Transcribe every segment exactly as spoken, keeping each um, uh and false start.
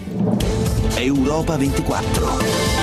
Europa ventiquattro.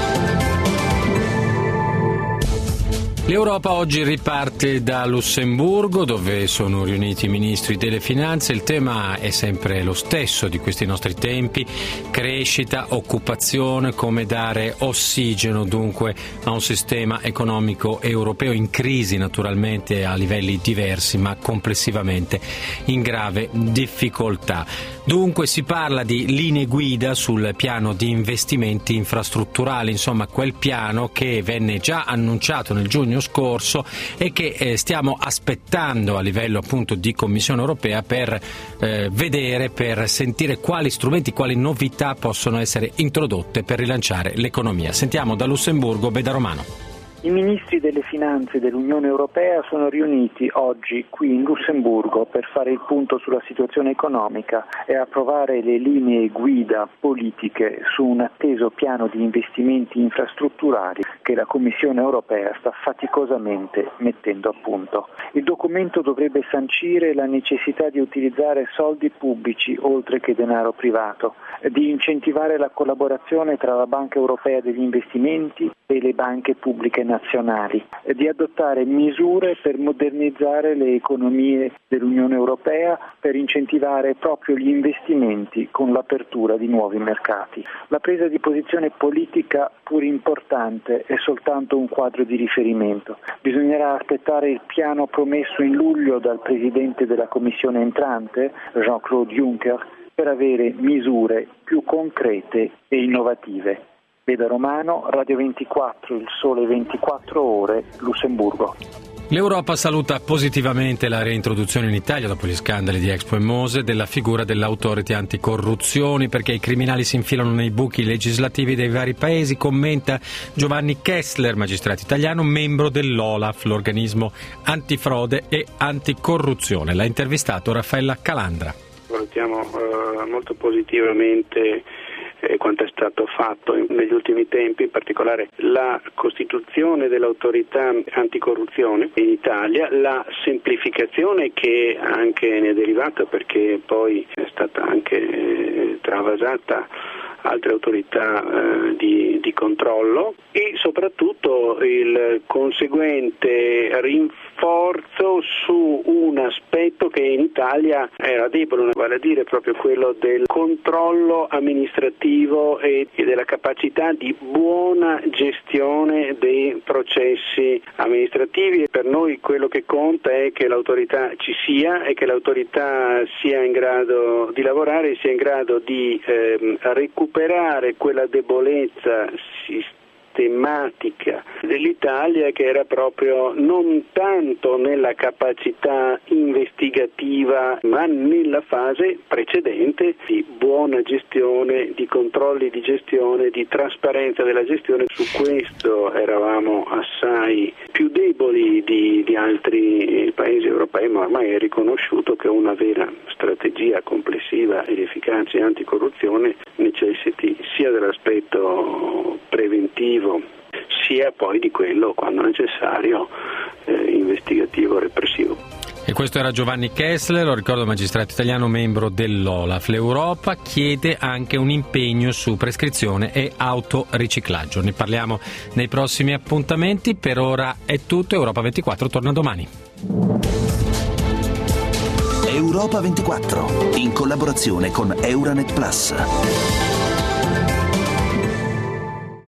L'Europa oggi riparte da Lussemburgo, dove sono riuniti i ministri delle finanze. Il tema è sempre lo stesso di questi nostri tempi: crescita, occupazione, come dare ossigeno dunque a un sistema economico europeo in crisi, naturalmente a livelli diversi, ma complessivamente in grave difficoltà. Dunque si parla di linee guida sul piano di investimenti infrastrutturali, insomma quel piano che venne già annunciato nel giugno scorso e che eh, stiamo aspettando a livello appunto di Commissione europea per eh, vedere, per sentire quali strumenti, quali novità possono essere introdotte per rilanciare l'economia. Sentiamo da Lussemburgo Beda Romano. I ministri delle finanze dell'Unione Europea sono riuniti oggi qui in Lussemburgo per fare il punto sulla situazione economica e approvare le linee guida politiche su un atteso piano di investimenti infrastrutturali che la Commissione Europea sta faticosamente mettendo a punto. Il documento dovrebbe sancire la necessità di utilizzare soldi pubblici oltre che denaro privato, di incentivare la collaborazione tra la Banca Europea degli Investimenti e le banche pubbliche nazionali, di adottare misure per modernizzare le economie dell'Unione Europea, per incentivare proprio gli investimenti con l'apertura di nuovi mercati. La presa di posizione politica, pur importante, è soltanto un quadro di riferimento. Bisognerà aspettare il piano promesso in luglio dal Presidente della Commissione entrante, Jean-Claude Juncker, per avere misure più concrete e innovative. Beda Romano, Radio ventiquattro, Il Sole ventiquattro Ore, Lussemburgo. L'Europa saluta positivamente la reintroduzione in Italia, dopo gli scandali di Expo e Mose, della figura dell'Autority anticorruzione, perché i criminali si infilano nei buchi legislativi dei vari paesi, commenta Giovanni Kessler, magistrato italiano, membro dell'Olaf, l'organismo antifrode e anticorruzione. L'ha intervistato Raffaella Calandra. Valutiamo eh, molto positivamente eh, quanto è stato fatto negli ultimi tempi, in particolare la costituzione dell'autorità anticorruzione in Italia, la semplificazione che anche ne è derivata, perché poi è stata anche eh, travasata altre autorità eh, di, di controllo, e soprattutto il conseguente rinforzo su un aspetto che in Italia era debole, vale a dire proprio quello del controllo amministrativo e, e della capacità di buona gestione dei processi amministrativi. Per noi quello che conta è che l'autorità ci sia e che l'autorità sia in grado di lavorare e sia in grado di eh, recuperare quella debolezza sistematica dell'Italia, che era proprio non tanto nella capacità investigativa ma nella fase precedente di buona gestione, di controlli di gestione, di trasparenza della gestione. Su questo eravamo assai più deboli di, di altri paesi europei, ma ormai è riconosciuto che una vera strategia complessiva ed efficace anticorruzione necessiti sia dell'aspetto preventivo sia poi di quello, quando necessario, eh, investigativo repressivo. E questo era Giovanni Kessler, lo ricordo, magistrato italiano, membro dell'Olaf. L'Europa chiede anche un impegno su prescrizione e autoriciclaggio. Ne parliamo nei prossimi appuntamenti. Per ora è tutto. Europa ventiquattro torna domani. Europa ventiquattro, in collaborazione con Euranet Plus.